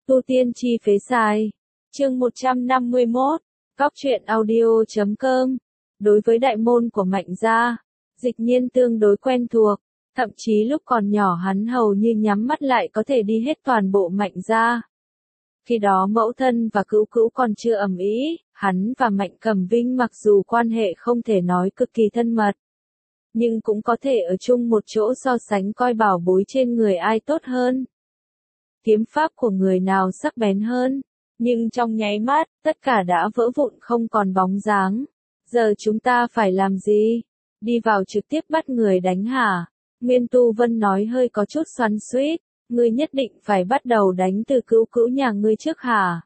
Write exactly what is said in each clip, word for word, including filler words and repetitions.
Tu tiên chi phế sai. Chương một trăm năm mươi mốt. Góc truyện audio chấm com. Đối với đại môn của Mạnh gia, Dịch Nhiên tương đối quen thuộc, thậm chí lúc còn nhỏ hắn hầu như nhắm mắt lại có thể đi hết toàn bộ Mạnh gia. Khi đó mẫu thân và cữu cữu còn chưa ầm ĩ, hắn và Mạnh Cẩm Vinh mặc dù quan hệ không thể nói cực kỳ thân mật, nhưng cũng có thể ở chung một chỗ so sánh coi bảo bối trên người ai tốt hơn, kiếm pháp của người nào sắc bén hơn, nhưng trong nháy mắt, tất cả đã vỡ vụn không còn bóng dáng. Giờ chúng ta phải làm gì? Đi vào trực tiếp bắt người đánh hả? Nguyên Tu Vân nói hơi có chút xoắn xuýt, ngươi nhất định phải bắt đầu đánh từ cữu cữu nhà ngươi trước hả?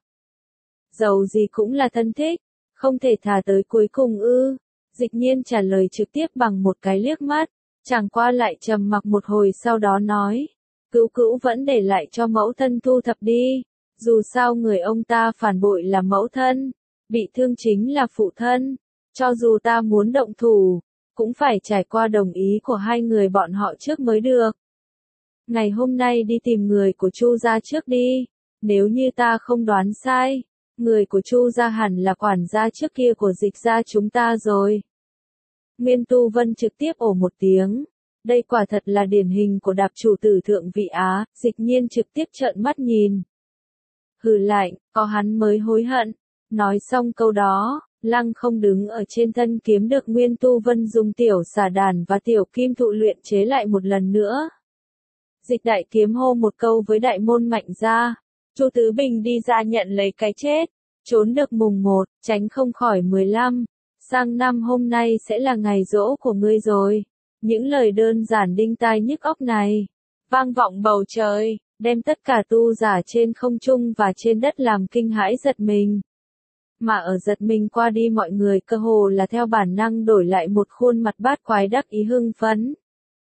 Dầu gì cũng là thân thích, không thể thả tới cuối cùng ư? Dịch Nhiên trả lời trực tiếp bằng một cái liếc mắt, chẳng qua lại trầm mặc một hồi sau đó nói, cữu cữu vẫn để lại cho mẫu thân thu thập đi, dù sao người ông ta phản bội là mẫu thân, bị thương chính là phụ thân, cho dù ta muốn động thủ, cũng phải trải qua đồng ý của hai người bọn họ trước mới được. Ngày hôm nay đi tìm người của Chu gia trước đi, nếu như ta không đoán sai, người của Chu gia hẳn là quản gia trước kia của Dịch gia chúng ta rồi. Nguyên Tu Vân trực tiếp ồ một tiếng. Đây quả thật là điển hình của đạp chủ tử thượng vị Á, Dịch Nhiên trực tiếp trợn mắt nhìn. Hừ lạnh, có hắn mới hối hận. Nói xong câu đó, Lăng Không đứng ở trên thân kiếm được Nguyên Tu Vân dùng tiểu xà đàn và tiểu kim thụ luyện chế lại một lần nữa. Dịch đại kiếm hô một câu với đại môn Mạnh gia, Chu Tứ Bình đi ra nhận lấy cái chết, trốn được mùng một, tránh không khỏi mười lăm, sang năm hôm nay sẽ là ngày giỗ của ngươi rồi. Những lời đơn giản đinh tai nhức óc này, vang vọng bầu trời, đem tất cả tu giả trên không trung và trên đất làm kinh hãi giật mình. Mà ở giật mình qua đi mọi người cơ hồ là theo bản năng đổi lại một khuôn mặt bát quái đắc ý hưng phấn.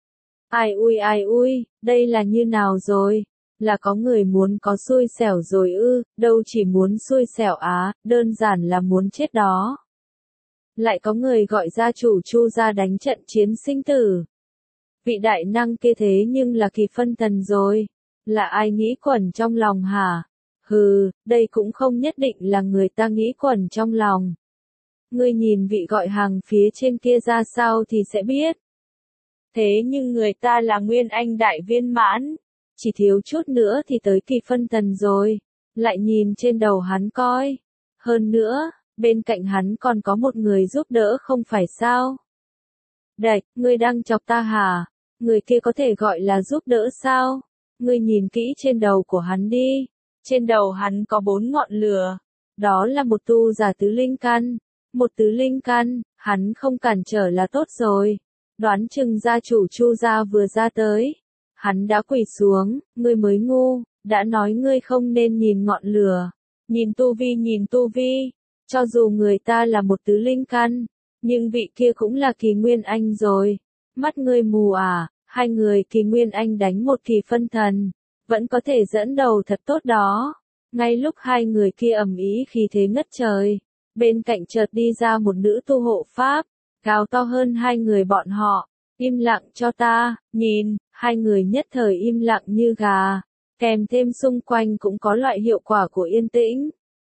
Ai ui ai ui, đây là như nào rồi? Là có người muốn có xui xẻo rồi ư, đâu chỉ muốn xui xẻo á, đơn giản là muốn chết đó. Lại có người gọi gia chủ Chu gia đánh trận chiến sinh tử. Vị đại năng kia thế nhưng là Kỳ Phân Thần rồi. Là ai nghĩ quẩn trong lòng hả? Hừ, đây cũng không nhất định là người ta nghĩ quẩn trong lòng. Ngươi nhìn vị gọi hàng phía trên kia ra sao thì sẽ biết. Thế nhưng người ta là Nguyên Anh đại viên mãn. Chỉ thiếu chút nữa thì tới Kỳ Phân Thần rồi. Lại nhìn trên đầu hắn coi. Hơn nữa, bên cạnh hắn còn có một người giúp đỡ không phải sao? Đạch, ngươi đang chọc ta hả? Người kia có thể gọi là giúp đỡ sao? Ngươi nhìn kỹ trên đầu của hắn đi. Trên đầu hắn có bốn ngọn lửa. Đó là một tu giả tứ linh căn. Một tứ linh căn, hắn không cản trở là tốt rồi. Đoán chừng gia chủ Chu gia vừa ra tới. Hắn đã quỳ xuống, ngươi mới ngu, đã nói ngươi không nên nhìn ngọn lửa. Nhìn tu vi nhìn tu vi. Cho dù người ta là một tứ linh căn, nhưng vị kia cũng là Kỳ Nguyên Anh rồi. Mắt ngươi mù à, hai người Kỳ Nguyên Anh đánh một Kỳ Phân Thần, vẫn có thể dẫn đầu thật tốt đó. Ngay lúc hai người kia ầm ĩ khí thế ngất trời, bên cạnh chợt đi ra một nữ tu hộ pháp, cao to hơn hai người bọn họ, im lặng cho ta, nhìn, hai người nhất thời im lặng như gà, kèm thêm xung quanh cũng có loại hiệu quả của yên tĩnh.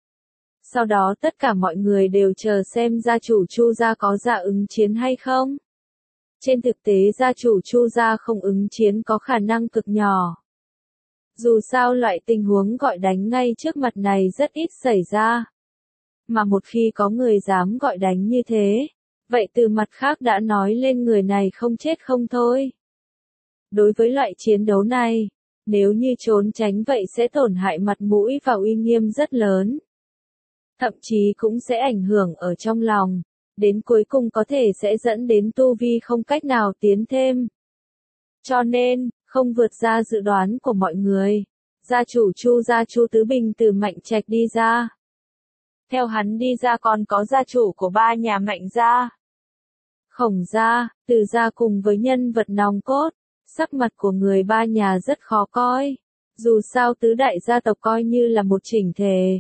Sau đó tất cả mọi người đều chờ xem gia chủ Chu gia có ra ứng chiến hay không. Trên thực tế gia chủ Chu gia không ứng chiến có khả năng cực nhỏ. Dù sao loại tình huống gọi đánh ngay trước mặt này rất ít xảy ra. Mà một khi có người dám gọi đánh như thế, vậy từ mặt khác đã nói lên người này không chết không thôi. Đối với loại chiến đấu này, nếu như trốn tránh vậy sẽ tổn hại mặt mũi và uy nghiêm rất lớn. Thậm chí cũng sẽ ảnh hưởng ở trong lòng, đến cuối cùng có thể sẽ dẫn đến tu vi không cách nào tiến thêm. Cho nên, không vượt ra dự đoán của mọi người, gia chủ Chu gia Chu Tứ Bình từ Mạnh Trạch đi ra. Theo hắn đi ra còn có gia chủ của ba nhà Mạnh gia. Khổng gia, Từ gia cùng với nhân vật nòng cốt, sắc mặt của người ba nhà rất khó coi. Dù sao tứ đại gia tộc coi như là một chỉnh thể.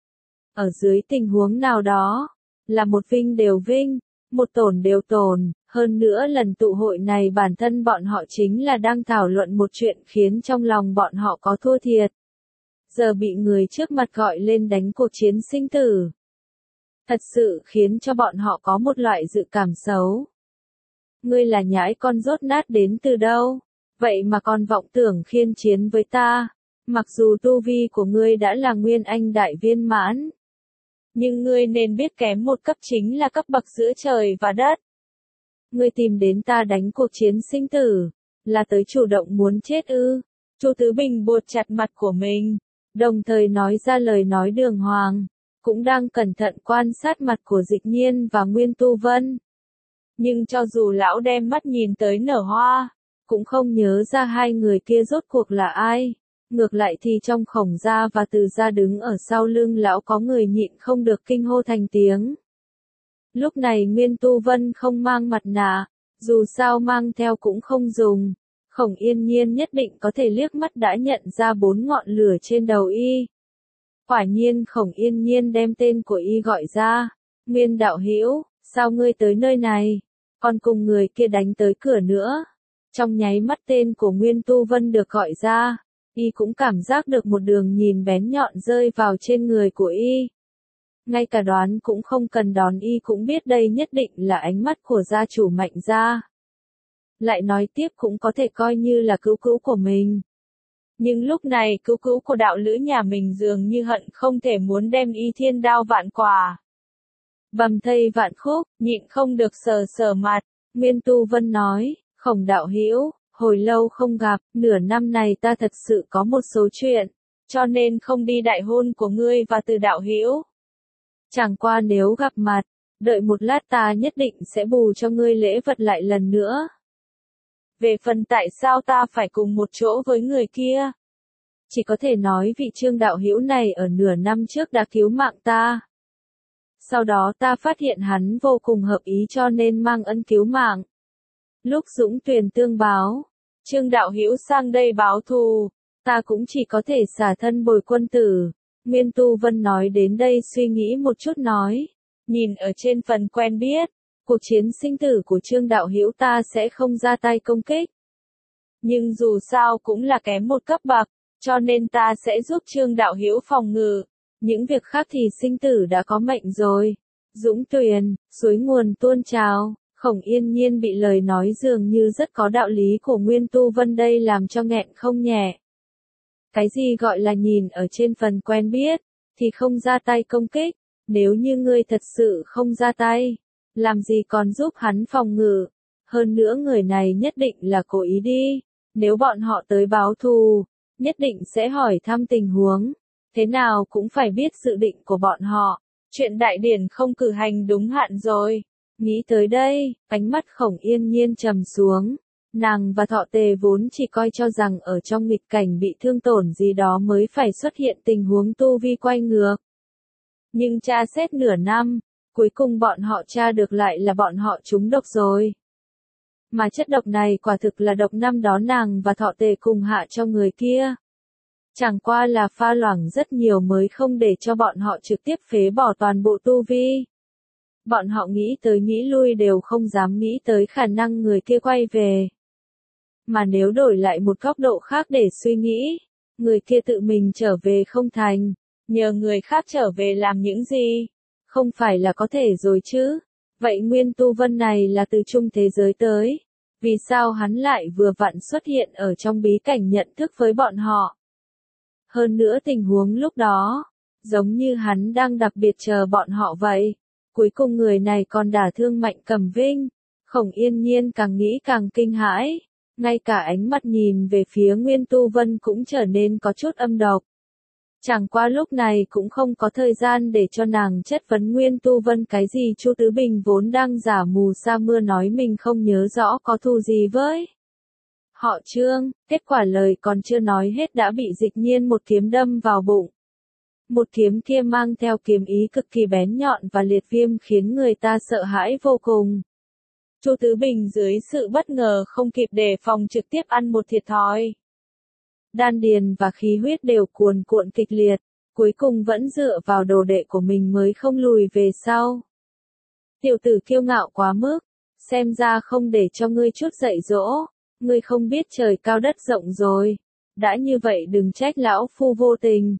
Ở dưới tình huống nào đó, là một vinh đều vinh, một tổn đều tổn, hơn nữa lần tụ hội này bản thân bọn họ chính là đang thảo luận một chuyện khiến trong lòng bọn họ có thua thiệt. giờ bị người trước mặt gọi lên đánh cuộc chiến sinh tử. Thật sự khiến cho bọn họ có một loại dự cảm xấu. Ngươi là nhãi con rốt nát đến từ đâu? Vậy mà còn vọng tưởng khiên chiến với ta. Mặc dù tu vi của ngươi đã là nguyên anh đại viên mãn. Nhưng ngươi nên biết kém một cấp chính là cấp bậc giữa trời và đất. Ngươi tìm đến ta đánh cuộc chiến sinh tử. Là tới chủ động muốn chết ư? Chu Tứ Bình buột chặt mặt của mình. Đồng thời nói ra lời nói đường hoàng. Cũng đang cẩn thận quan sát mặt của Dịch Nhiên và Nguyên Tu Vân. Nhưng cho dù lão đem mắt nhìn tới nở hoa, cũng không nhớ ra hai người kia rốt cuộc là ai. Ngược lại thì trong Khổng gia và Từ gia đứng ở sau lưng lão có người nhịn không được kinh hô thành tiếng. Lúc này Nguyên Tu Vân không mang mặt nạ, dù sao mang theo cũng không dùng. Khổng Yên Nhiên nhất định có thể liếc mắt đã nhận ra bốn ngọn lửa trên đầu y. Quả nhiên Khổng Yên Nhiên đem tên của y gọi ra. Nguyên đạo hữu, sao ngươi tới nơi này? Còn cùng người kia đánh tới cửa nữa. Trong nháy mắt tên của Nguyên Tu Vân được gọi ra, y cũng cảm giác được một đường nhìn bén nhọn rơi vào trên người của y. Ngay cả đoán cũng không cần đón y cũng biết đây nhất định là ánh mắt của gia chủ Mạnh gia. Lại nói tiếp cũng có thể coi như là cứu cứu của mình. Nhưng lúc này cứu cứu của đạo lữ nhà mình dường như hận không thể muốn đem y thiên đao vạn quả. Bầm thây vạn khúc, nhịn không được sờ sờ mặt. Nguyên Tu Vân nói, Khổng đạo hữu, hồi lâu không gặp, nửa năm này ta thật sự có một số chuyện, cho nên không đi đại hôn của ngươi và Từ đạo hữu. Chẳng qua nếu gặp mặt, đợi một lát ta nhất định sẽ bù cho ngươi lễ vật lại lần nữa. Về phần tại sao ta phải cùng một chỗ với người kia? Chỉ có thể nói vị Trương đạo hữu này ở nửa năm trước đã cứu mạng ta. Sau đó ta phát hiện hắn vô cùng hợp ý cho nên mang ân cứu mạng. Lúc Dũng Tuyền tương báo, Trương đạo hữu sang đây báo thù, ta cũng chỉ có thể xả thân bồi quân tử. Nguyên Tu Vân nói đến đây suy nghĩ một chút nói, nhìn ở trên phần quen biết, cuộc chiến sinh tử của Trương đạo hữu ta sẽ không ra tay công kích. Nhưng dù sao cũng là kém một cấp bậc, cho nên ta sẽ giúp Trương đạo hữu phòng ngự. Những việc khác thì sinh tử đã có mệnh rồi. Dũng Tuyền, suối nguồn tuôn trào. Khổng Yên Nhiên bị lời nói dường như rất có đạo lý của Nguyên Tu Vân đây làm cho nghẹn không nhẹ. Cái gì gọi là nhìn ở trên phần quen biết, thì không ra tay công kích, nếu như ngươi thật sự không ra tay, làm gì còn giúp hắn phòng ngự, hơn nữa người này nhất định là cố ý đi, nếu bọn họ tới báo thù, nhất định sẽ hỏi thăm tình huống, thế nào cũng phải biết dự định của bọn họ, chuyện đại điển không cử hành đúng hạn rồi. Nghĩ tới đây, ánh mắt Khổng Yên Nhiên trầm xuống. Nàng và Thọ Tề vốn chỉ coi cho rằng ở trong nghịch cảnh bị thương tổn gì đó mới phải xuất hiện tình huống tu vi quay ngược. Nhưng tra xét nửa năm, cuối cùng bọn họ tra được lại là bọn họ trúng độc rồi. Mà chất độc này quả thực là độc năm đó nàng và Thọ Tề cùng hạ cho người kia. Chẳng qua là pha loãng rất nhiều mới không để cho bọn họ trực tiếp phế bỏ toàn bộ tu vi. Bọn họ nghĩ tới nghĩ lui đều không dám nghĩ tới khả năng người kia quay về. Mà nếu đổi lại một góc độ khác để suy nghĩ, người kia tự mình trở về không thành, nhờ người khác trở về làm những gì? Không phải là có thể rồi chứ? Vậy Nguyên Tu Vân này là từ trung thế giới tới, vì sao hắn lại vừa vặn xuất hiện ở trong bí cảnh nhận thức với bọn họ? Hơn nữa tình huống lúc đó, giống như hắn đang đặc biệt chờ bọn họ vậy. Cuối cùng người này còn đả thương Mạnh Cẩm Vinh. Khổng Yên Nhiên càng nghĩ càng kinh hãi. Ngay cả ánh mắt nhìn về phía Nguyên Tu Vân cũng trở nên có chút âm độc. Chẳng qua lúc này cũng không có thời gian để cho nàng chất vấn Nguyên Tu Vân cái gì. Chu Tứ Bình vốn đang giả mù sa mưa nói mình không nhớ rõ có thù gì với họ Trương. Kết quả lời còn chưa nói hết đã bị Dịch Nhiên một kiếm đâm vào bụng. Một kiếm kia mang theo kiếm ý cực kỳ bén nhọn và liệt viêm khiến người ta sợ hãi vô cùng. Chu Tứ Bình dưới sự bất ngờ không kịp đề phòng trực tiếp ăn một thiệt thòi. Đan điền và khí huyết đều cuồn cuộn kịch liệt, cuối cùng vẫn dựa vào đồ đệ của mình mới không lùi về sau. Tiểu tử kiêu ngạo quá mức, xem ra không để cho ngươi chút dạy dỗ, ngươi không biết trời cao đất rộng rồi. Đã như vậy đừng trách lão phu vô tình.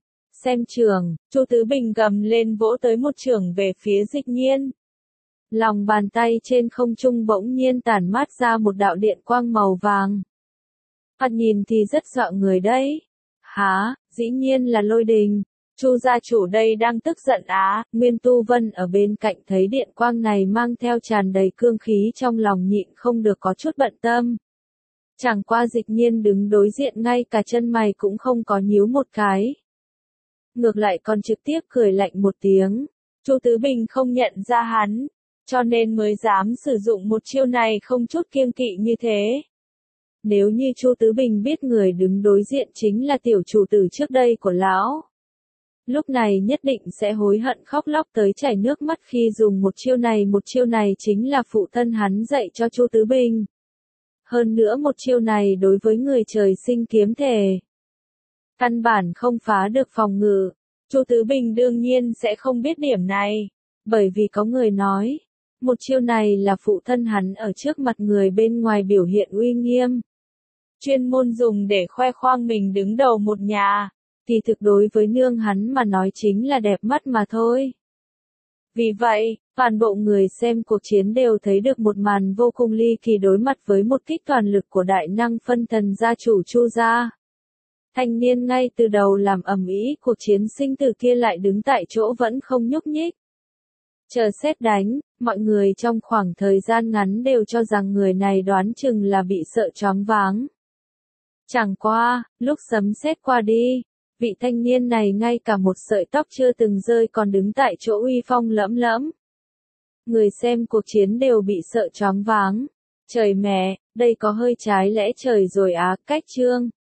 Xem trường, Chu Tứ Bình gầm lên vỗ tới một chưởng về phía Dịch Nhiên. Lòng bàn tay trên không trung bỗng nhiên tản mát ra một đạo điện quang màu vàng. Thoạt nhìn thì rất dọa người đấy. Hả, dĩ nhiên là Lôi Đình. Chu gia chủ đây đang tức giận á. Nguyên Tu Vân ở bên cạnh thấy điện quang này mang theo tràn đầy cương khí trong lòng nhịn không được có chút bận tâm. Chẳng qua Dịch Nhiên đứng đối diện ngay cả chân mày cũng không có nhíu một cái. Ngược lại còn trực tiếp cười lạnh một tiếng. Chu Tứ Bình không nhận ra hắn, cho nên mới dám sử dụng một chiêu này không chút kiêng kỵ như thế. Nếu như Chu Tứ Bình biết người đứng đối diện chính là tiểu chủ tử trước đây của lão, lúc này nhất định sẽ hối hận khóc lóc tới chảy nước mắt khi dùng một chiêu này. Một chiêu này chính là phụ thân hắn dạy cho Chu Tứ Bình. Hơn nữa một chiêu này đối với người trời sinh kiếm thể, căn bản không phá được phòng ngự. Chu Tứ Bình đương nhiên sẽ không biết điểm này, bởi vì có người nói, một chiêu này là phụ thân hắn ở trước mặt người bên ngoài biểu hiện uy nghiêm, chuyên môn dùng để khoe khoang mình đứng đầu một nhà, thì thực đối với nương hắn mà nói chính là đẹp mắt mà thôi. Vì vậy, toàn bộ người xem cuộc chiến đều thấy được một màn vô cùng ly kỳ đối mặt với một kích toàn lực của đại năng phân thần gia chủ Chu gia. Thanh niên ngay từ đầu làm ầm ĩ cuộc chiến sinh tử kia lại đứng tại chỗ vẫn không nhúc nhích. Chờ sét đánh, mọi người trong khoảng thời gian ngắn đều cho rằng người này đoán chừng là bị sợ choáng váng. Chẳng qua, lúc sấm sét qua đi, vị thanh niên này ngay cả một sợi tóc chưa từng rơi còn đứng tại chỗ uy phong lẫm lẫm. Người xem cuộc chiến đều bị sợ choáng váng. Trời mẹ, đây có hơi trái lẽ trời rồi á. Cách chương